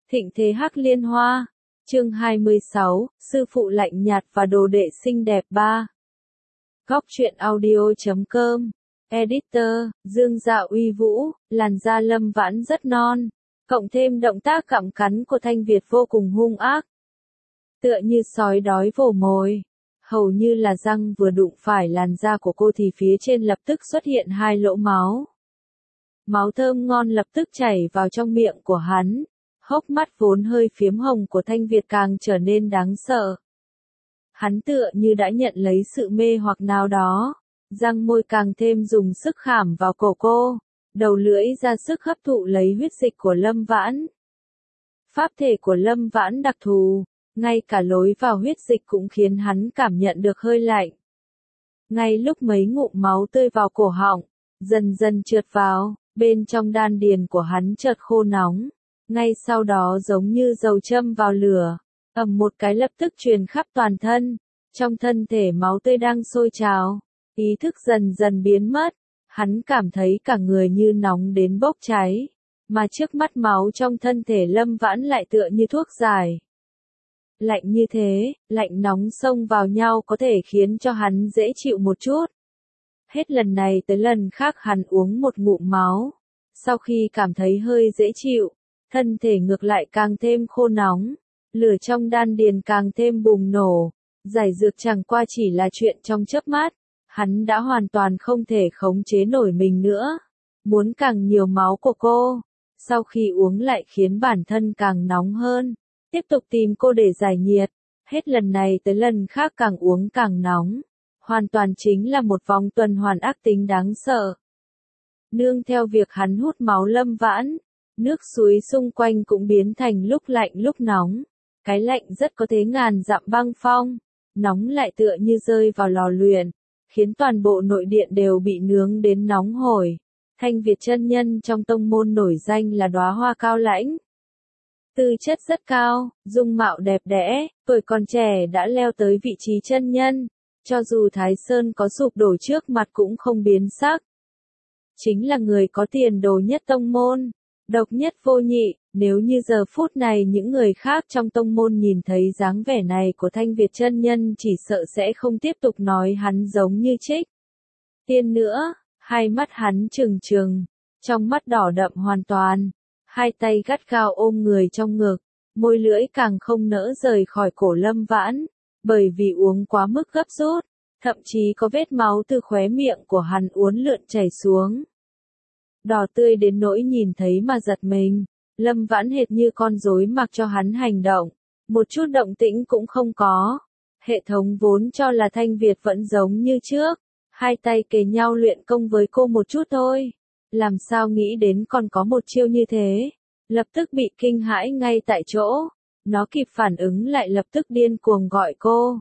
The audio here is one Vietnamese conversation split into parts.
Thịnh thế Hắc Liên Hoa. Chương 26, sư phụ lạnh nhạt và đồ đệ xinh đẹp 3. Góc truyện audio.com. Editor, Dương Dạ uy vũ, làn da Lâm Vãn rất non, cộng thêm động tác cặm cắn của Thanh Việt vô cùng hung ác. Tựa như sói đói vồ mồi, hầu như là răng vừa đụng phải làn da của cô thì phía trên lập tức xuất hiện hai lỗ máu. Máu thơm ngon lập tức chảy vào trong miệng của hắn. Hốc mắt vốn hơi phiếm hồng của Thanh Việt càng trở nên đáng sợ. Hắn tựa như đã nhận lấy sự mê hoặc nào đó, răng môi càng thêm dùng sức khảm vào cổ cô, đầu lưỡi ra sức hấp thụ lấy huyết dịch của Lâm Vãn. Pháp thể của Lâm Vãn đặc thù, ngay cả lối vào huyết dịch cũng khiến hắn cảm nhận được hơi lạnh. Ngay lúc mấy ngụm máu tươi vào cổ họng, dần dần trượt vào, bên trong đan điền của hắn chợt khô nóng. Ngay sau đó giống như dầu châm vào lửa, ầm một cái lập tức truyền khắp toàn thân, trong thân thể máu tươi đang sôi trào, ý thức dần dần biến mất, hắn cảm thấy cả người như nóng đến bốc cháy, mà trước mắt máu trong thân thể Lâm Vãn lại tựa như thuốc giải. Lạnh như thế, lạnh nóng xông vào nhau có thể khiến cho hắn dễ chịu một chút. Hết lần này tới lần khác hắn uống một ngụm máu, sau khi cảm thấy hơi dễ chịu, thân thể ngược lại càng thêm khô nóng, lửa trong đan điền càng thêm bùng nổ, giải dược chẳng qua chỉ là chuyện trong chớp mắt, hắn đã hoàn toàn không thể khống chế nổi mình nữa, muốn càng nhiều máu của cô, sau khi uống lại khiến bản thân càng nóng hơn, tiếp tục tìm cô để giải nhiệt, hết lần này tới lần khác càng uống càng nóng, hoàn toàn chính là một vòng tuần hoàn ác tính đáng sợ. Nương theo việc hắn hút máu Lâm Vãn, nước suối xung quanh cũng biến thành lúc lạnh lúc nóng. Cái lạnh rất có thế ngàn dặm băng phong, nóng lại tựa như rơi vào lò luyện, khiến toàn bộ nội điện đều bị nướng đến nóng hổi. Thanh Việt chân nhân trong tông môn nổi danh là đóa hoa cao lãnh. Tư chất rất cao, dung mạo đẹp đẽ, tuổi còn trẻ đã leo tới vị trí chân nhân, cho dù Thái Sơn có sụp đổ trước mặt cũng không biến sắc. Chính là người có tiền đồ nhất tông môn. Độc nhất vô nhị, nếu như giờ phút này những người khác trong tông môn nhìn thấy dáng vẻ này của Thanh Việt chân nhân chỉ sợ sẽ không tiếp tục nói hắn giống như Trích Tiên nữa, hai mắt hắn trừng trừng, trong mắt đỏ đậm hoàn toàn, hai tay gắt gao ôm người trong ngực, môi lưỡi càng không nỡ rời khỏi cổ Lâm Vãn, bởi vì uống quá mức gấp rút, thậm chí có vết máu từ khóe miệng của hắn uốn lượn chảy xuống. Đỏ tươi đến nỗi nhìn thấy mà giật mình, Lâm Vãn hệt như con rối mặc cho hắn hành động, một chút động tĩnh cũng không có. Hệ thống vốn cho là Thanh Việt vẫn giống như trước, hai tay kề nhau luyện công với cô một chút thôi, làm sao nghĩ đến còn có một chiêu như thế, lập tức bị kinh hãi ngay tại chỗ, nó kịp phản ứng lại lập tức điên cuồng gọi cô,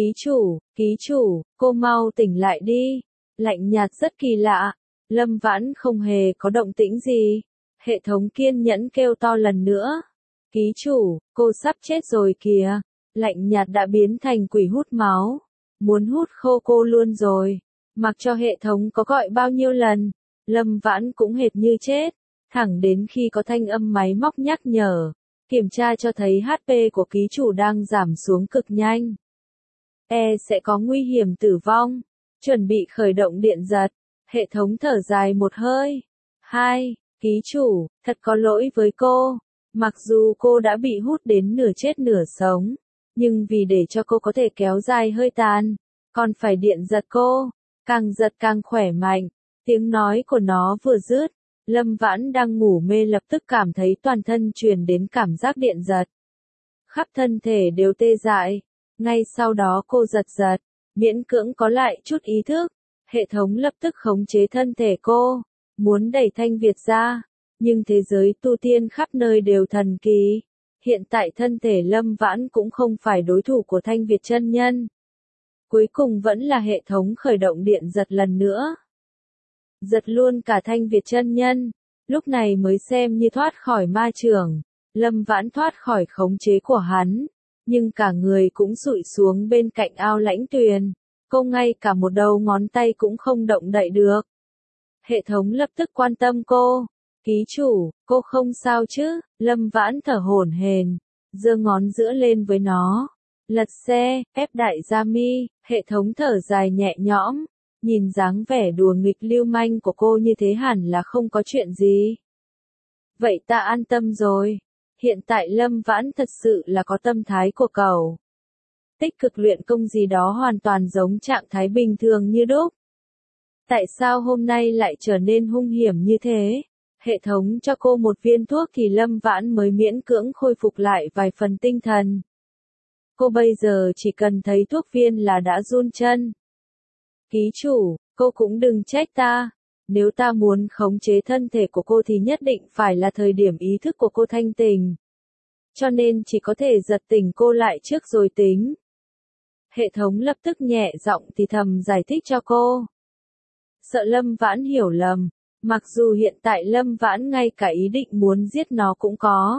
ký chủ, cô mau tỉnh lại đi, lạnh nhạt rất kỳ lạ. Lâm Vãn không hề có động tĩnh gì. Hệ thống kiên nhẫn kêu to lần nữa. Ký chủ, cô sắp chết rồi kìa. Lạnh nhạt đã biến thành quỷ hút máu. Muốn hút khô cô luôn rồi. Mặc cho hệ thống có gọi bao nhiêu lần. Lâm Vãn cũng hệt như chết. Thẳng đến khi có thanh âm máy móc nhắc nhở. Kiểm tra cho thấy HP của ký chủ đang giảm xuống cực nhanh. Sẽ có nguy hiểm tử vong. Chuẩn bị khởi động điện giật. Hệ thống thở dài một hơi. Ký chủ, thật có lỗi với cô. Mặc dù cô đã bị hút đến nửa chết nửa sống, nhưng vì để cho cô có thể kéo dài hơi tàn, còn phải điện giật cô, càng giật càng khỏe mạnh. Tiếng nói của nó vừa dứt, Lâm Vãn đang ngủ mê lập tức cảm thấy toàn thân truyền đến cảm giác điện giật. Khắp thân thể đều tê dại, ngay sau đó cô giật giật, miễn cưỡng có lại chút ý thức. Hệ thống lập tức khống chế thân thể cô, muốn đẩy Thanh Việt ra, nhưng thế giới tu tiên khắp nơi đều thần kỳ. Hiện tại thân thể Lâm Vãn cũng không phải đối thủ của Thanh Việt chân nhân. Cuối cùng vẫn là hệ thống khởi động điện giật lần nữa. Giật luôn cả Thanh Việt chân nhân, lúc này mới xem như thoát khỏi ma chưởng. Lâm Vãn thoát khỏi khống chế của hắn, nhưng cả người cũng sụi xuống bên cạnh ao lãnh tuyền. Cô ngay cả một đầu ngón tay cũng không động đậy được. Hệ thống lập tức quan tâm cô. Ký chủ, cô không sao chứ? Lâm Vãn thở hổn hển, giơ ngón giữa lên với nó. Lật xe, ép đại gia mi, hệ thống thở dài nhẹ nhõm. Nhìn dáng vẻ đùa nghịch lưu manh của cô như thế hẳn là không có chuyện gì. Vậy ta an tâm rồi. Hiện tại Lâm Vãn thật sự là có tâm thái của cậu. Tích cực luyện công gì đó hoàn toàn giống trạng thái bình thường như đúc. Tại sao hôm nay lại trở nên hung hiểm như thế? Hệ thống cho cô một viên thuốc thì Lâm Vãn mới miễn cưỡng khôi phục lại vài phần tinh thần. Cô bây giờ chỉ cần thấy thuốc viên là đã run chân. Ký chủ, cô cũng đừng trách ta. Nếu ta muốn khống chế thân thể của cô thì nhất định phải là thời điểm ý thức của cô thanh tỉnh. Cho nên chỉ có thể giật tỉnh cô lại trước rồi tính. Hệ thống lập tức nhẹ giọng thì thầm giải thích cho cô. Sợ Lâm Vãn hiểu lầm, mặc dù hiện tại Lâm Vãn ngay cả ý định muốn giết nó cũng có.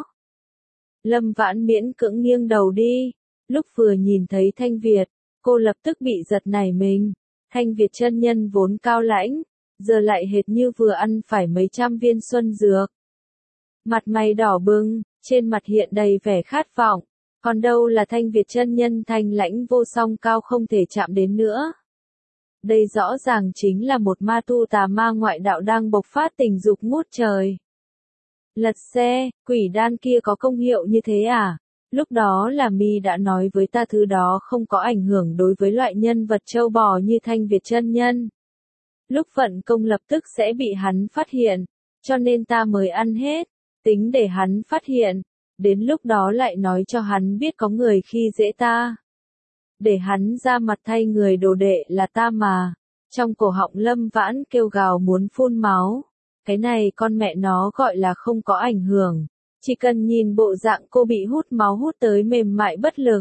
Lâm Vãn miễn cưỡng nghiêng đầu đi, lúc vừa nhìn thấy Thanh Việt, cô lập tức bị giật nảy mình. Thanh Việt chân nhân vốn cao lãnh, giờ lại hệt như vừa ăn phải mấy trăm viên xuân dược. Mặt mày đỏ bừng, trên mặt hiện đầy vẻ khát vọng, còn đâu là Thanh Việt chân nhân thanh lãnh vô song cao không thể chạm đến nữa. Đây rõ ràng chính là một ma tu tà ma ngoại đạo đang bộc phát tình dục ngút trời. Lật xe, quỷ đan kia có công hiệu như thế à? Lúc đó là mi đã nói với ta thứ đó không có ảnh hưởng đối với loại nhân vật trâu bò như Thanh Việt chân nhân. Lúc vận công lập tức sẽ bị hắn phát hiện, cho nên ta mới ăn hết, tính để hắn phát hiện, đến lúc đó lại nói cho hắn biết có người khi dễ ta. Để hắn ra mặt thay người đồ đệ là ta mà. Trong cổ họng Lâm Vãn kêu gào muốn phun máu. Cái này con mẹ nó gọi là không có ảnh hưởng. Chỉ cần nhìn bộ dạng cô bị hút máu hút tới mềm mại bất lực.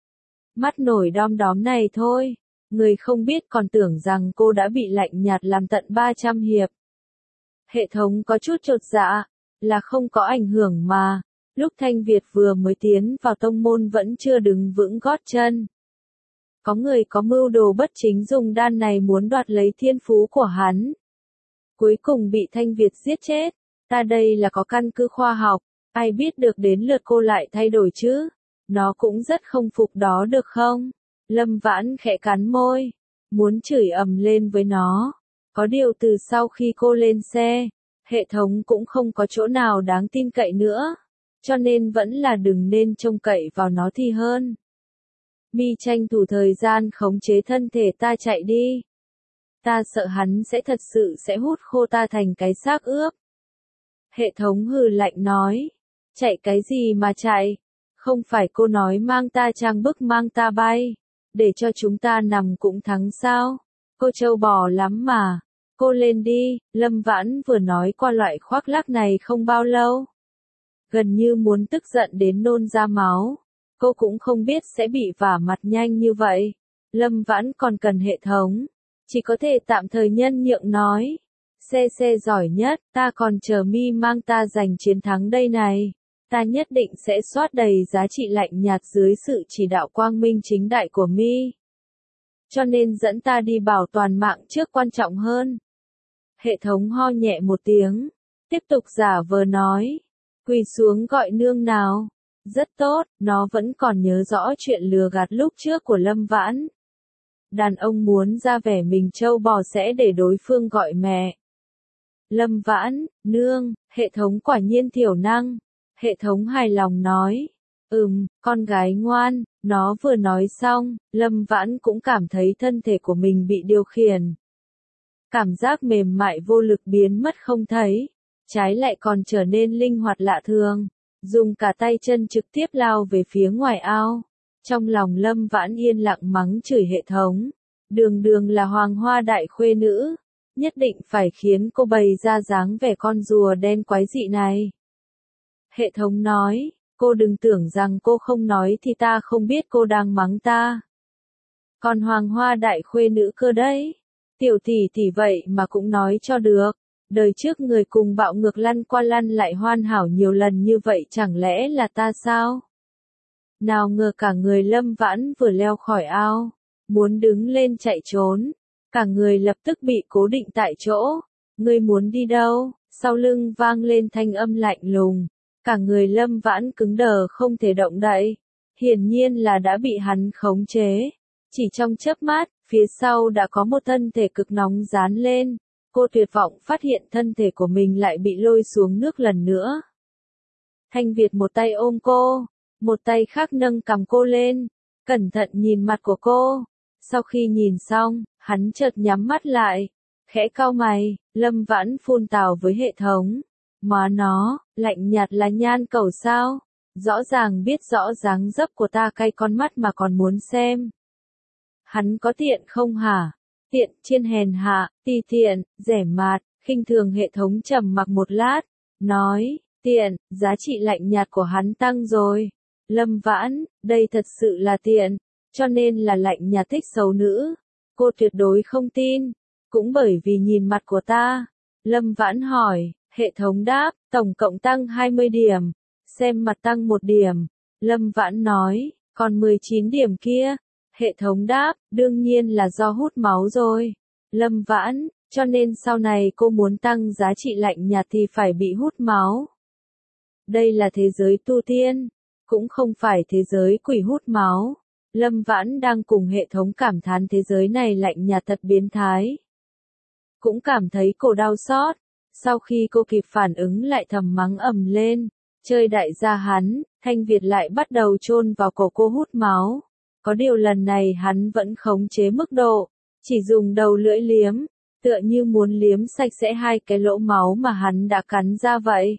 Mắt nổi đom đóm này thôi. Người không biết còn tưởng rằng cô đã bị lạnh nhạt làm tận 300 hiệp. Hệ thống có chút chột dạ, là không có ảnh hưởng mà. Lúc Thanh Việt vừa mới tiến vào tông môn vẫn chưa đứng vững gót chân. Có người có mưu đồ bất chính dùng đan này muốn đoạt lấy thiên phú của hắn. Cuối cùng bị Thanh Việt giết chết. Ta đây là có căn cứ khoa học, ai biết được đến lượt cô lại thay đổi chứ. Nó cũng rất không phục đó được không? Lâm Vãn khẽ cắn môi, muốn chửi ầm lên với nó. Có điều từ sau khi cô lên xe, hệ thống cũng không có chỗ nào đáng tin cậy nữa. Cho nên vẫn là đừng nên trông cậy vào nó thì hơn. Mi tranh thủ thời gian khống chế thân thể ta chạy đi. Ta sợ hắn sẽ thật sự sẽ hút khô ta thành cái xác ướp. Hệ thống hừ lạnh nói. Chạy cái gì mà chạy? Không phải cô nói mang ta trang bức mang ta bay. Để cho chúng ta nằm cũng thắng sao? Cô trâu bò lắm mà. Cô lên đi. Lâm Vãn vừa nói qua loại khoác lác này không bao lâu. Gần như muốn tức giận đến nôn ra máu. Cô cũng không biết sẽ bị vả mặt nhanh như vậy. Lâm Vãn còn cần hệ thống. Chỉ có thể tạm thời nhân nhượng nói. Xe giỏi nhất, ta còn chờ mi mang ta giành chiến thắng đây này. Ta nhất định sẽ soát đầy giá trị lạnh nhạt dưới sự chỉ đạo quang minh chính đại của mi. Cho nên dẫn ta đi bảo toàn mạng trước quan trọng hơn. Hệ thống ho nhẹ một tiếng. Tiếp tục giả vờ nói. Quỳ xuống gọi nương nào. Rất tốt, nó vẫn còn nhớ rõ chuyện lừa gạt lúc trước của Lâm Vãn. Đàn ông muốn ra vẻ mình trâu bò sẽ để đối phương gọi mẹ. Lâm Vãn, nương, hệ thống quả nhiên thiểu năng. Hệ thống hài lòng nói. Con gái ngoan, nó vừa nói xong, Lâm Vãn cũng cảm thấy thân thể của mình bị điều khiển. Cảm giác mềm mại vô lực biến mất không thấy, trái lại còn trở nên linh hoạt lạ thường. Dùng cả tay chân trực tiếp lao về phía ngoài ao. Trong lòng Lâm Vãn yên lặng mắng chửi hệ thống. Đường đường là hoàng hoa đại khuê nữ. Nhất định phải khiến cô bày ra dáng vẻ con rùa đen quái dị này. Hệ thống nói, cô đừng tưởng rằng cô không nói thì ta không biết cô đang mắng ta. Còn hoàng hoa đại khuê nữ cơ đấy. Tiểu tỷ vậy mà cũng nói cho được. Đời trước người cùng bạo ngược lăn qua lăn lại hoàn hảo nhiều lần như vậy chẳng lẽ là ta sao? Nào ngờ cả người Lâm Vãn vừa leo khỏi ao, muốn đứng lên chạy trốn, cả người lập tức bị cố định tại chỗ. Ngươi muốn đi đâu? Sau lưng vang lên thanh âm lạnh lùng. Cả người Lâm Vãn cứng đờ không thể động đậy. Hiển nhiên là đã bị hắn khống chế. Chỉ trong chớp mắt, phía sau đã có một thân thể cực nóng dán lên. Cô tuyệt vọng phát hiện thân thể của mình lại bị lôi xuống nước lần nữa. Thanh Việt một tay ôm cô, một tay khác nâng cằm cô lên, cẩn thận nhìn mặt của cô. Sau khi nhìn xong, hắn chợt nhắm mắt lại, khẽ cau mày. Lâm Vãn phun tào với hệ thống. Má nó, lạnh nhạt là nhan cẩu sao? Rõ ràng biết rõ dáng dấp của ta cay con mắt mà còn muốn xem. Hắn có tiện không hả? Tiện, chiên hèn hạ, ti tiện, rẻ mạt, khinh thường. Hệ thống trầm mặc một lát, nói, tiện, giá trị lạnh nhạt của hắn tăng rồi. Lâm Vãn, đây thật sự là tiện, cho nên là lạnh nhạt thích xấu nữ. Cô tuyệt đối không tin, cũng bởi vì nhìn mặt của ta. Lâm Vãn hỏi, hệ thống đáp, tổng cộng tăng 20 điểm, xem mặt tăng 1 điểm. Lâm Vãn nói, còn 19 điểm kia. Hệ thống đáp, đương nhiên là do hút máu rồi. Lâm Vãn, cho nên sau này cô muốn tăng giá trị lạnh nhạt thì phải bị hút máu. Đây là thế giới tu tiên, cũng không phải thế giới quỷ hút máu. Lâm Vãn đang cùng hệ thống cảm thán thế giới này lạnh nhạt thật biến thái. Cũng cảm thấy cổ đau xót. Sau khi cô kịp phản ứng lại thầm mắng ầm lên. Chơi đại gia hắn, Thanh Việt lại bắt đầu chôn vào cổ cô hút máu. Có điều lần này hắn vẫn khống chế mức độ, chỉ dùng đầu lưỡi liếm, tựa như muốn liếm sạch sẽ hai cái lỗ máu mà hắn đã cắn ra vậy.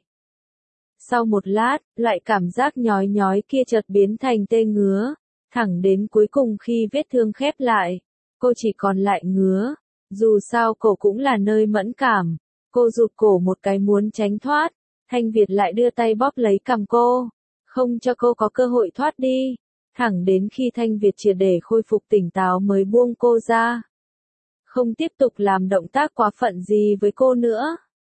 Sau một lát, loại cảm giác nhói nhói kia chợt biến thành tê ngứa, thẳng đến cuối cùng khi vết thương khép lại, cô chỉ còn lại ngứa. Dù sao cổ cũng là nơi mẫn cảm, cô rụt cổ một cái muốn tránh thoát, Thanh Việt lại đưa tay bóp lấy cằm cô, không cho cô có cơ hội thoát đi. Thẳng đến khi Thanh Việt triệt để khôi phục tỉnh táo mới buông cô ra. Không tiếp tục làm động tác quá phận gì với cô nữa.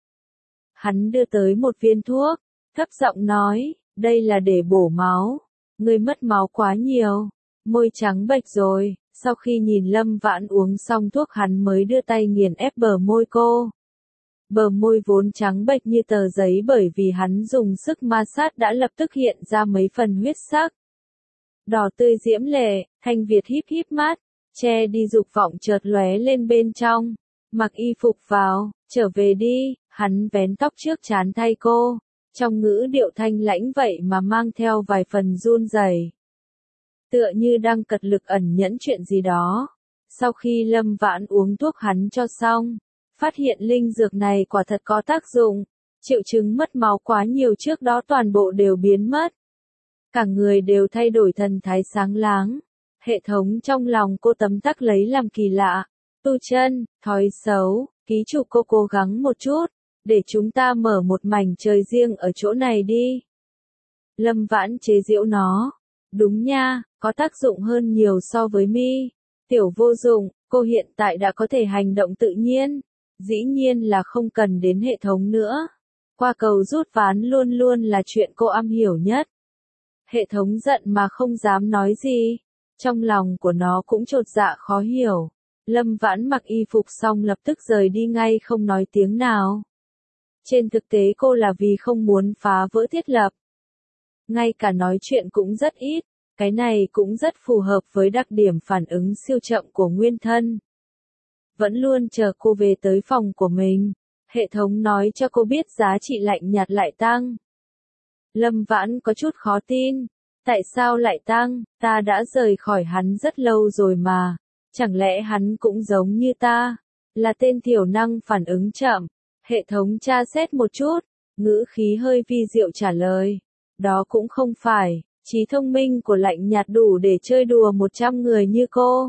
Hắn đưa tới một viên thuốc, thấp giọng nói, đây là để bổ máu. Ngươi mất máu quá nhiều, môi trắng bệch rồi. Sau khi nhìn Lâm Vãn uống xong thuốc hắn mới đưa tay nghiền ép bờ môi cô. Bờ môi vốn trắng bệch như tờ giấy bởi vì hắn dùng sức ma sát đã lập tức hiện ra mấy phần huyết sắc. Đỏ tươi diễm lệ, Thanh Việt híp híp mắt, che đi dục vọng chợt lóe lên bên trong. Mặc y phục vào, trở về đi, hắn vén tóc trước trán thay cô, trong ngữ điệu thanh lãnh vậy mà mang theo vài phần run rẩy. Tựa như đang cật lực ẩn nhẫn chuyện gì đó. Sau khi Lâm Vãn uống thuốc hắn cho xong, phát hiện linh dược này quả thật có tác dụng, triệu chứng mất máu quá nhiều trước đó toàn bộ đều biến mất. Cả người đều thay đổi thần thái sáng láng. Hệ thống trong lòng cô tấm tắc lấy làm kỳ lạ. Tu chân, thói xấu, ký chủ cô cố gắng một chút, để chúng ta mở một mảnh trời riêng ở chỗ này đi. Lâm Vãn chế giễu nó. Đúng nha, có tác dụng hơn nhiều so với mi. Tiểu vô dụng, cô hiện tại đã có thể hành động tự nhiên. Dĩ nhiên là không cần đến hệ thống nữa. Qua cầu rút ván luôn luôn là chuyện cô am hiểu nhất. Hệ thống giận mà không dám nói gì. Trong lòng của nó cũng chột dạ khó hiểu. Lâm Vãn mặc y phục xong lập tức rời đi ngay không nói tiếng nào. Trên thực tế cô là vì không muốn phá vỡ thiết lập. Ngay cả nói chuyện cũng rất ít. Cái này cũng rất phù hợp với đặc điểm phản ứng siêu chậm của nguyên thân. Vẫn luôn chờ cô về tới phòng của mình. Hệ thống nói cho cô biết giá trị lạnh nhạt lại tăng. Lâm Vãn có chút khó tin. Tại sao lại tăng? Ta đã rời khỏi hắn rất lâu rồi mà. Chẳng lẽ hắn cũng giống như ta? Là tên thiểu năng phản ứng chậm. Hệ thống tra xét một chút. Ngữ khí hơi vi diệu trả lời. Đó cũng không phải. Trí thông minh của lạnh nhạt đủ để chơi đùa 100 người như cô.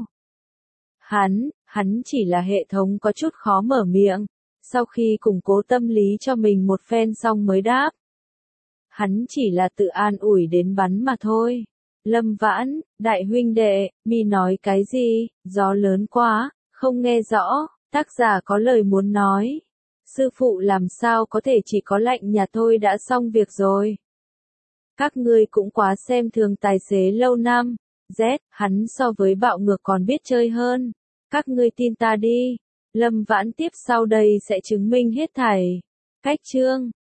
Hắn chỉ là hệ thống có chút khó mở miệng. Sau khi củng cố tâm lý cho mình một phen xong mới đáp. Hắn chỉ là tự an ủi đến bắn mà thôi. Lâm Vãn, đại huynh đệ, mi nói cái gì, gió lớn quá, không nghe rõ, tác giả có lời muốn nói. Sư phụ làm sao có thể chỉ có lạnh nhạt thôi đã xong việc rồi. Các ngươi cũng quá xem thường tài xế lâu năm. Z, hắn so với bạo ngược còn biết chơi hơn. Các ngươi tin ta đi. Lâm Vãn tiếp sau đây sẽ chứng minh hết thảy. Cách chương